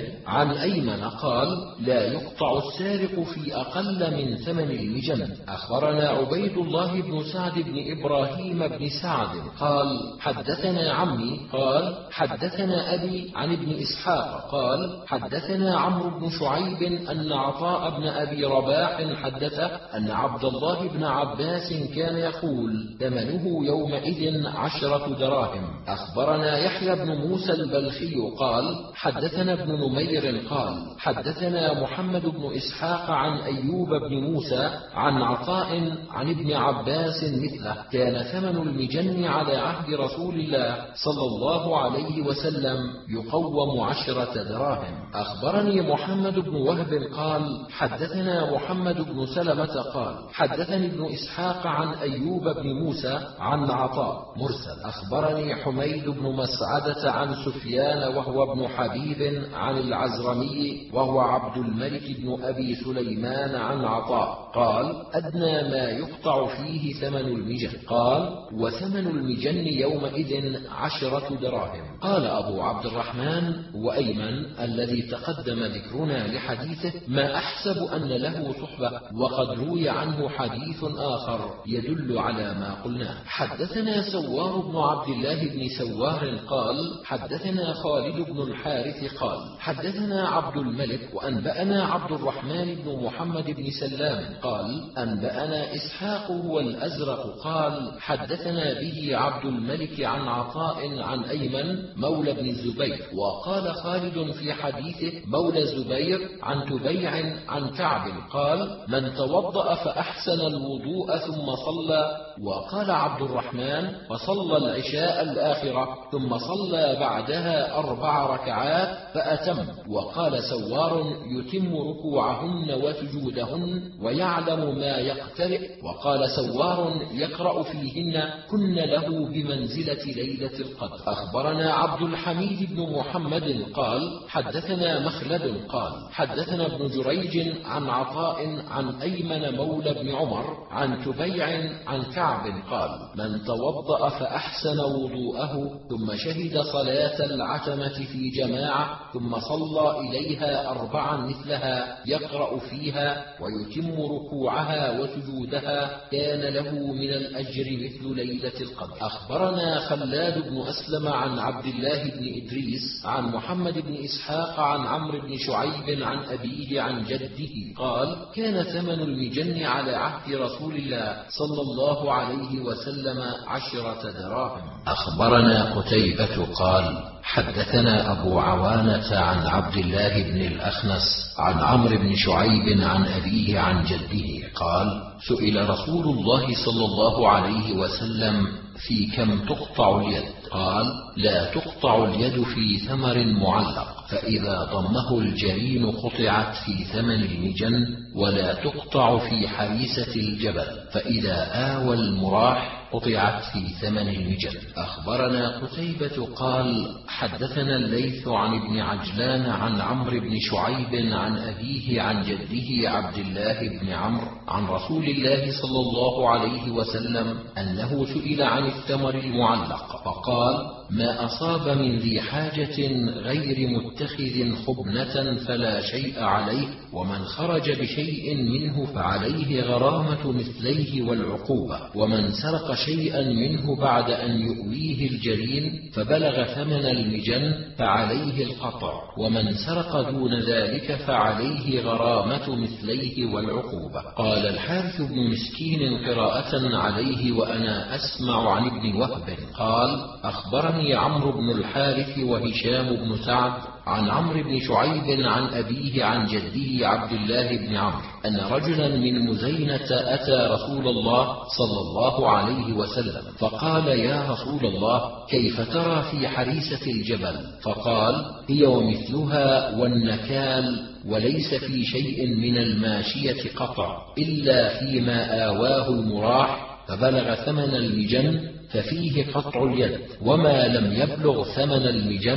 عن أيمن قال: لا يقطع السارق في أقل من ثمن المجن. أخبرنا عبيد الله بن سعد بن إبراهيم بن سعد قال: حدثنا عمي قال: حدثنا أبي عن ابن إسحاق قال: حدثنا عمرو بن شعيب أن عطاء بن أبي رباح حدثه أن عبد الله بن عباس كان يقول: ثمنه يومئذ عشرة دراهم. أخبرنا يحيى بن موسى البلخي قال: حدثنا ابن نمير قال: حدثنا محمد بن إسحاق عن أيوب بن موسى عن عطاء عن ابن عباس مثله: كان ثمن المجن على عهد رسول الله صلى الله عليه وسلم يقوم عشرة دراهم. أخبرني محمد بن وهب قال: حدثنا محمد بن سلمة قال: حدثني ابن إسحاق عن أيوب بن موسى عن عطاء مرسل. أخبرني حميد بن مسعدة عن سفيان وهو ابن حبيب عن العزرمي وهو عبد الملك بن أبي سليمان عن عطاء قال: أدنى ما يقطع فيه ثمن المجن. قال: وثمن المجن يومئذ عشرة دراهم. قال أبو عبد الرحمن وأيمن الذي تقدم ذكرنا لحديثه ما أحسب أن له صحبة، وقد روي عنه حديث آخر يدل على ما قلناه. حدثنا سوار بن عبد الله بن سوار قال: حدثنا خالد بن الحارث قال: حدثنا عبد الملك وأنبأنا عبد الرحمن بن محمد بن سلام قال: أنبأنا إسحاق هو الأزرق قال: حدثنا به عبد الملك عن عطاء عن أيمن مولى بن الزبير. وقال خالد في حديثه مولى الزبير عن تبيع عن كعب قال: من توضأ فأحسن الوضوء ثم صلى. وقال عبد الرحمن: فصلى العشاء الآخرة ثم صلى بعدها أربع ركعات فأتم. وقال سوار: يتم ركوعهن وسجودهن ويعلم ما يقترئ. وقال سوار: يقرأ فيهن كن له بمنزلة ليلة القدر. أخبرنا عبد الحميد بن محمد قال: حدثنا مخلد قال: حدثنا ابن جريج عن عطاء عن أيمن مولى بن عمر عن تبيع عن كعب قال: من توضأ فأحسن وضوءه ثم شهد صلاة العتمة في جماعة ثم صلى إليها أربعا مثلها يقرأ فيها ويتم ركوعها وسجودها كان له من الأجر مثل ليلة القدر. أخبرنا خلاد بن أسلم عن عبد الله بن إدريس عن محمد بن إسحاق عن عمرو بن شعيب عن أبيه عن جده قال: كان ثمن المجن على عهد رسول الله صلى الله عليه وسلم عشرة دراهم. أخبرنا قتيبة قال: حدثنا أبو عوانة عن عبد الله بن الأخنس عن عمرو بن شعيب عن أبيه عن جده قال: سئل رسول الله صلى الله عليه وسلم: في كم تقطع اليد؟ قال: لا تقطع اليد في ثمر معلق، فإذا ضمه الجرين قطعت في ثمن المجن، ولا تقطع في حريسة الجبل، فإذا آوى المراح قطعت في ثمن المجن. أخبرنا قتيبة قال: حدثنا الليث عن ابن عجلان عن عمرو بن شعيب عن أبيه عن جده عبد الله بن عمرو عن رسول الله صلى الله عليه وسلم أنه سئل عن الثمر المعلق فقال: ما أصاب من ذي حاجة غير متخذ خبنة فلا شيء عليه، ومن خرج بشيء منه فعليه غرامة مثليه والعقوبة، ومن سرق شيئا منه بعد أن يؤويه الجرين فبلغ ثمن المجن فعليه القطع، ومن سرق دون ذلك فعليه غرامة مثليه والعقوبة. قال الحارث بن مسكين قراءة عليه وأنا أسمع عن ابن وهب قال: أخبرني عمرو بن الحارث وهشام بن سعد عن عمرو بن شعيب عن أبيه عن جده عبد الله بن عمرو أن رجلا من مزينة أتى رسول الله صلى الله عليه وسلم فقال: يا رسول الله، كيف ترى في حريسة الجبل؟ فقال: هي ومثلها والنكال، وليس في شيء من الماشية قطع إلا فيما آواه المراح فبلغ ثمن المجن ففيه قطع اليد، وما لم يبلغ ثمن المجن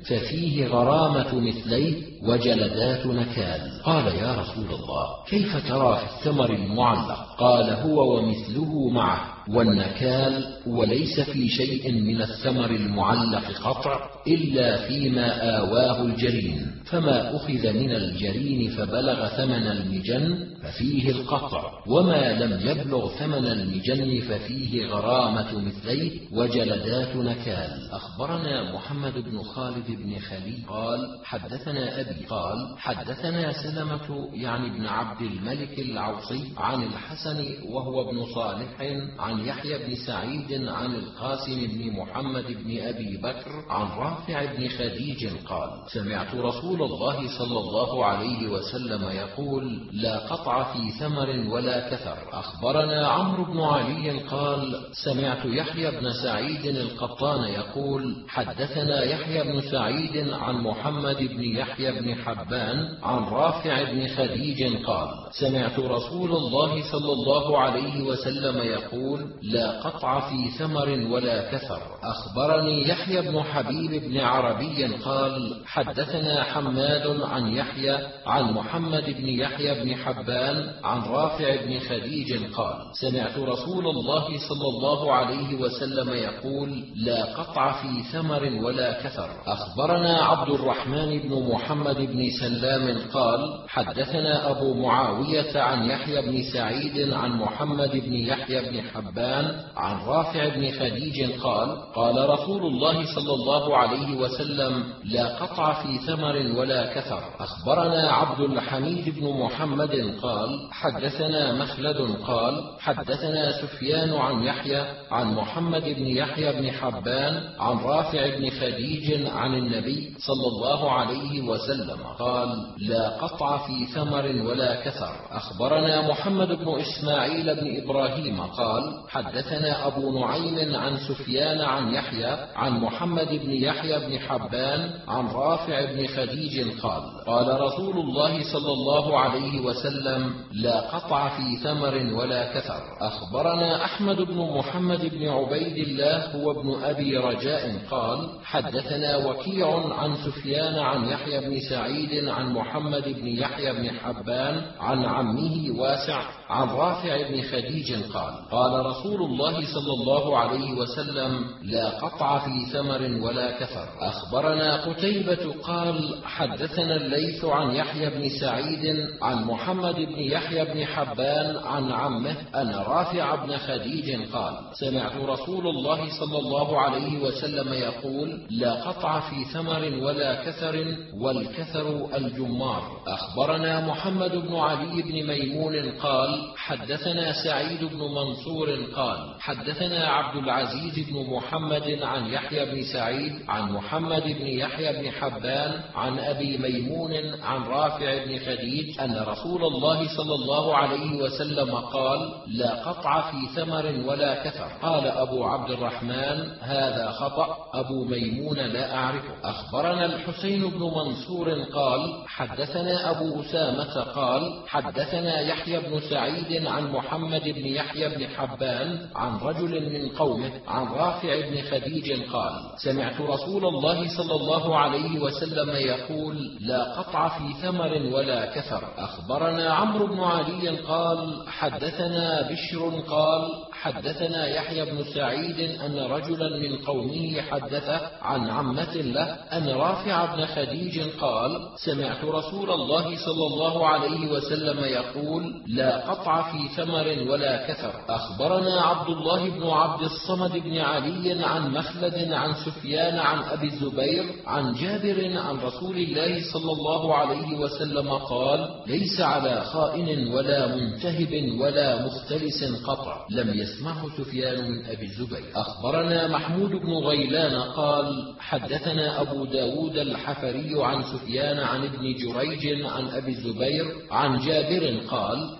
ففيه غرامة مثليه وجلدات نكال. قال يا رسول الله كيف ترى في الثمر المعلق؟ قال هو ومثله معه، والنكال وليس في شيء من الثمر المعلق قطع إلا فيما آواه الجرين، فما أخذ من الجرين فبلغ ثمن المجن ففيه القطع، وما لم يبلغ ثمن المجن ففيه غرامة مثليه وجلدات نكال. أخبرنا محمد بن خالد بن خليل قال حدثنا أبي قال حدثنا سلمة يعني ابن عبد الملك العوصي عن الحسن وهو ابن صالح عن يحيى بن سعيد عن القاسم بن محمد بن أبي بكر عن رافع بن خديج قال سمعت رسول الله صلى الله عليه وسلم يقول لا قطع في ثمر ولا كثر. أخبرنا عمرو بن علي قال سمعت يحيى بن سعيد القطان يقول حدثنا يحيى بن سعيد عن محمد بن يحيى بن حبان عن رافع بن خديج قال سمعت رسول الله صلى الله عليه وسلم يقول لا قطع في ثمر ولا كثر. أخبرني يحيى بن حبيب بن عربي قال حدثنا حماد عن يحيى عن محمد بن يحيى بن حبان عن رافع بن خديج قال سمعت رسول الله صلى الله عليه وسلم يقول لا قطع في ثمر ولا كثر. أخبرنا عبد الرحمن بن محمد بن سلام قال حدثنا أبو معاوية عن يحيى بن سعيد عن محمد بن يحيى بن حبان عن رافع بن خديج قال قال رسول الله صلى الله عليه وسلم لا قطع في ثمر ولا كثر. أخبرنا عبد الحميد بن محمد قال حدثنا مخلد قال حدثنا سفيان عن يحيى عن محمد بن يحيى بن حبان عن رافع بن خديج عن النبي صلى الله عليه وسلم قال لا قطع في ثمر ولا كثر. أخبرنا محمد بن إسماعيل بن إبراهيم قال حدثنا أبو نعيم عن سفيان عن يحيى عن محمد بن يحيى بن حبان عن رافع بن خديج قال قال رسول الله صلى الله عليه وسلم لا قطع في ثمر ولا كثر. أخبرنا أحمد بن محمد بن عبيد الله هو ابن أبي رجاء قال حدثنا وكيع عن سفيان عن يحيى بن سعيد عن محمد بن يحيى بن حبان عن عمه واسع عن رافع بن خديج قال قال رسول الله صلى الله عليه وسلم لا قطع في ثمر ولا كثر. أخبرنا قتيبة قال حدثنا الليث عن يحيى بن سعيد عن محمد بن يحيى بن حبان عن عمه أن رافع بن خديج قال سمعت رسول الله صلى الله عليه وسلم يقول لا قطع في ثمر ولا كثر والكثر الجمار. أخبرنا محمد بن علي بن ميمون قال حدثنا سعيد بن منصور قال حدثنا عبد العزيز بن محمد عن يحيى بن سعيد عن محمد بن يحيى بن حبان عن أبي ميمون عن رافع بن خديج أن رسول الله صلى الله عليه وسلم قال لا قطع في ثمر ولا كثر. قال أبو عبد الرحمن هذا خطأ، أبو ميمون لا أعرفه. أخبرنا الحسين بن منصور قال حدثنا أبو أسامة قال حدثنا يحيى بن سعيد عن محمد بن يحيى بن حبان عن رجل من قومه عن رافع بن خديج قال سمعت رسول الله صلى الله عليه وسلم يقول لا قطع في ثمر ولا كثر. أخبرنا عمرو بن علي قال حدثنا بشر قال حدثنا يحيى بن سعيد أن رجلا من قومه حدث عن عمة له أن رافع بن خديج قال سمعت رسول الله صلى الله عليه وسلم يقول لا قطع في ثمر ولا كثر. أخبرنا عبد الله بن عبد الصمد بن علي عن مخلد عن سفيان عن أبي الزبير عن جابر عن رسول الله صلى الله عليه وسلم قال ليس على خائن ولا منتهب ولا مختلس قطع. لم يسمعه سفيان من أبي الزبير. أخبرنا محمود بن غيلان قال حدثنا أبو داود الحفري عن سفيان عن ابن جريج عن أبي الزبير عن جابر قال قال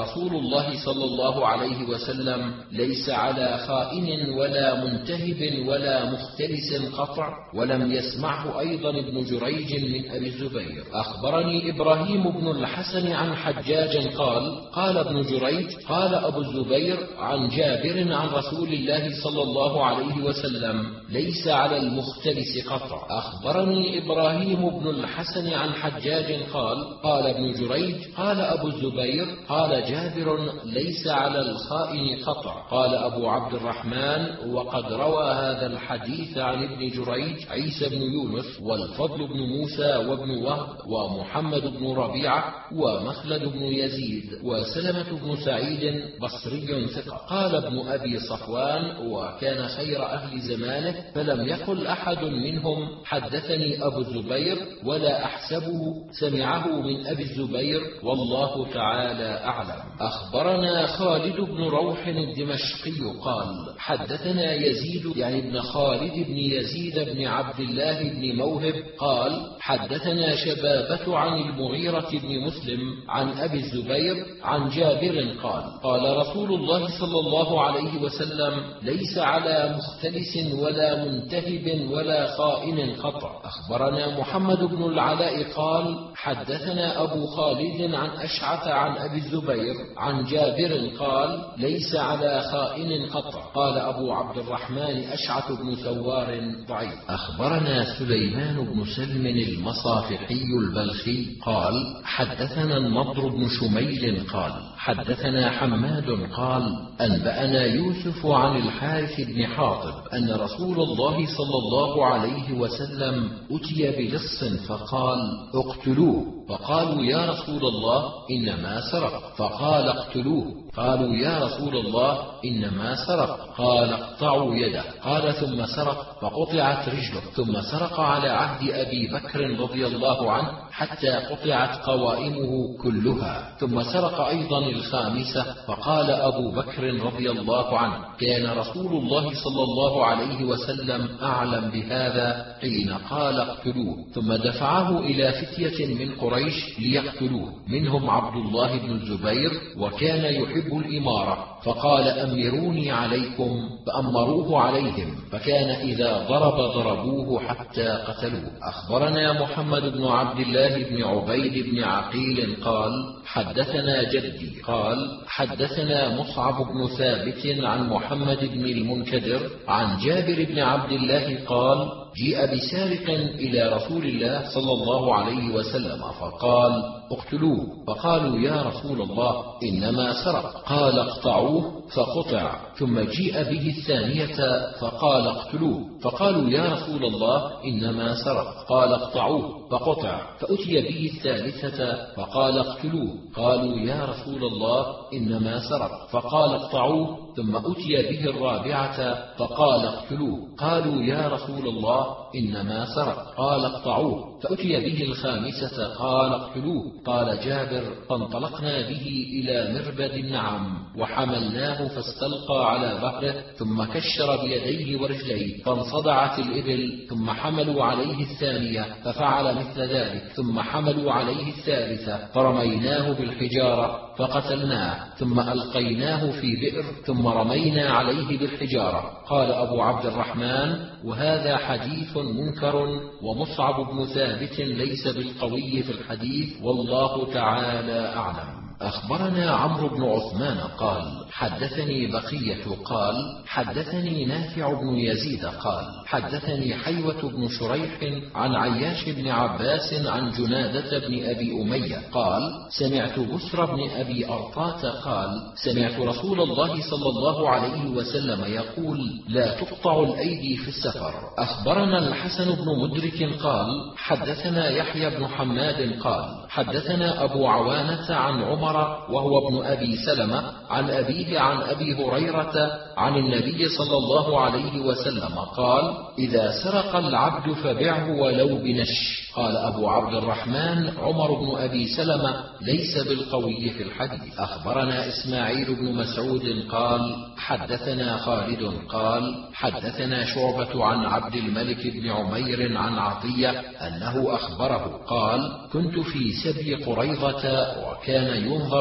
رسول الله صلى الله عليه وسلم: ليس على خائن ولا منتهب ولا مختلس قطع. ولم يسمعه أيضا ابن جريج من أبي الزبير. أخبرني إبراهيم بن الحسن عن حجاج قال: قال ابن جريج: قال أبو الزبير عن جابر عن رسول الله صلى الله عليه وسلم: ليس على المختلس قطع. أخبرني إبراهيم بن الحسن عن حجاج قال: قال ابن جريج: قال أبو الزبير: قال جابر: ليس على الخائن قطع. قال أبو عبد الرحمن: وقد روى هذا الحديث عن ابن جريج عيسى بن يونس والفضل بن موسى وابن وهب ومحمد بن ربيعة ومخلد بن يزيد وسلمة بن سعيد بصري ثقة. قال ابن أبي صفوان: وكان خير أهل زمانه، فلم يقل أحد منهم حدثني أبو الزبير، ولا أحسبه سمعه من أبي الزبير، والله تعالى أعلم. أخبرنا خالد بن روح الدمشقي قال: حدثنا يزيد يعني ابن خالد بن يزيد بن عبد الله بن موهب قال: حدثنا شبابة عن المغيرة بن مسلم عن أبي الزبير عن جابر قال: قال رسول الله صلى الله عليه وسلم: ليس على مختلس ولا منتهب ولا خائن قطع. أخبرنا محمد بن العلاء قال: حدثنا أبو خالد عن أشعث عن أبي الزبير عن جابر قال: ليس على خائن قطع. قال أبو عبد الرحمن: أشعث بن ثوار ضعيف. أخبرنا سليمان بن سلم المصافحي البلخي قال: حدثنا النضر بن شميل قال: حدثنا حماد قال: أنبأنا يوسف عن الحارث بن حاطب أن رسول الله صلى الله عليه وسلم أتي بلص فقال: اقتلوه. فقالوا: يا رسول الله إنما سرق. فقال: اقتلوه. قالوا: يا رسول الله إنما سرق. قال: اقطعوا يده. قال: ثم سرق فقطعت رجله. ثم سرق على عهد أبي بكر رضي الله عنه حتى قطعت قوائمه كلها. ثم سرق أيضا الخامسة. فقال أبو بكر رضي الله عنه: كان رسول الله صلى الله عليه وسلم أعلم بهذا حين قال: اقتلوه. ثم دفعه إلى فتية من قريش ليقتلوه، منهم عبد الله بن الزبير، وكان يحب الإمارة، فقال: أمروني عليكم، فأمروه عليهم، فكان إذا ضرب ضربوه حتى قتلوه. أخبرنا محمد بن عبد الله بن عبيد بن عقيل قال: حدثنا جدي قال: حدثنا مصعب بن ثابت عن محمد بن المنكدر عن جابر بن عبد الله قال: جيء بسارق إلى رسول الله صلى الله عليه وسلم فقال: اقتلوه. فقالوا: يا رسول الله إنما سرق. قال: اقطعوه. فقطع. ثم جيء به الثانية فقال: اقتلوه. فقالوا: يا رسول الله إنما سرق. قال: اقطعوه. فقطع. فأتي به الثالثة فقال: اقتلوه. قالوا: يا رسول الله إنما سرق. فقال: اقطعوه. ثم أتي به الرابعة فقال: اقتلوه. قالوا: يا رسول الله إنما سرق. قال: اقطعوه. فأتي به الخامسة قال: اقتلوه. قال جابر: فانطلقنا به إلى مربد النعم وحملناه فاستلقى على ظهره، ثم كشر بيديه ورجليه فانصدعت الإبل، ثم حملوا عليه الثانية ففعل مثل ذلك، ثم حملوا عليه الثالثة فرميناه بالحجارة فقتلناه، ثم ألقيناه في بئر، ثم رمينا عليه بالحجارة. قال أبو عبد الرحمن: وهذا حديث منكر، ومصعب بن ثابت ليس بالقوي في الحديث، والله تعالى أعلم. أخبرنا عمرو بن عثمان قال: حدثني بقية قال: حدثني نافع بن يزيد قال: حدثني حيوة بن شريح عن عياش بن عباس عن جنادة بن أبي أمية قال: سمعت بسر بن أبي أرطاة قال: سمعت رسول الله صلى الله عليه وسلم يقول: لا تقطع الأيدي في السفر. أخبرنا الحسن بن مدرك قال: حدثنا يحيى بن حماد قال: حدثنا أبو عوانة عن عمر وهو ابن أبي سلمة عن أبيه عن أبي هريرة عن النبي صلى الله عليه وسلم قال: إذا سرق العبد فبعه ولو بنش. قال أبو عبد الرحمن: عمر بن أبي سلمة ليس بالقوي في الحديث. أخبرنا إسماعيل بن مسعود قال: حدثنا خالد قال: حدثنا شعبة عن عبد الملك بن عمير عن عطية أنه أخبره قال: كنت في سبي قريظة وكان ينظر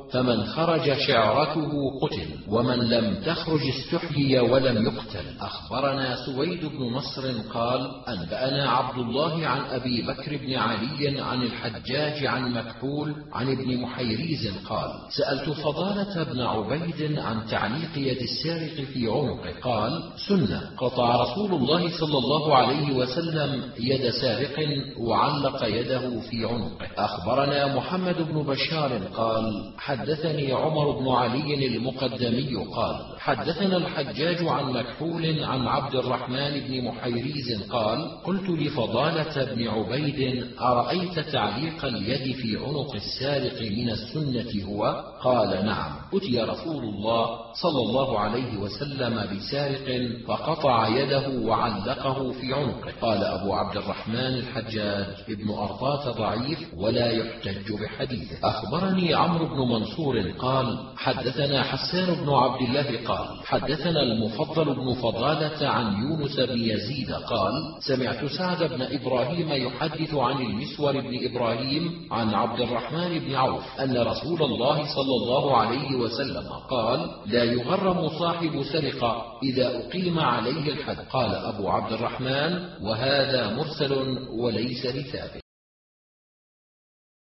فمن خرج شعرته قتل، ومن لم تخرج استحيي ولم يقتل. أخبرنا سويد بن نصر قال أنبأنا عبد الله عن أبي بكر بن علي عن الحجاج عن مكحول عن ابن محيريز قال سألت فضالة بن عبيد عن تعليق يد السارق في عنقه قال سنة، قطع رسول الله صلى الله عليه وسلم يد سارق وعلق يده في عنقه. أخبرنا محمد بن بشار قال حدثني عمر بن علي المقدمي قال حدثنا الحجاج عن مكحول عن عبد الرحمن بن محيريز قال قلت لفضالة بن عبيد أرأيت تعليق اليد في عنق السارق من السنة هو؟ قال نعم، أتي رسول الله صلى الله عليه وسلم بسارق فقطع يده وعلقه في عنقه. قال أبو عبد الرحمن الحجاج ابن أرطاة ضعيف ولا يحتج بحديثه. أخبرني عمرو بن منصور قال حدثنا حسان بن عبد الله قال حدثنا المفضل بن فضالة عن يونس بن يزيد قال سمعت سعد بن إبراهيم يحدث عن المسور بن إبراهيم عن عبد الرحمن بن عوف أن رسول الله صلى الله عليه وسلم قال لا يغرم صاحب سرقة إذا أقيم عليه الحد. قال أبو عبد الرحمن وهذا مرسل وليس بثابت.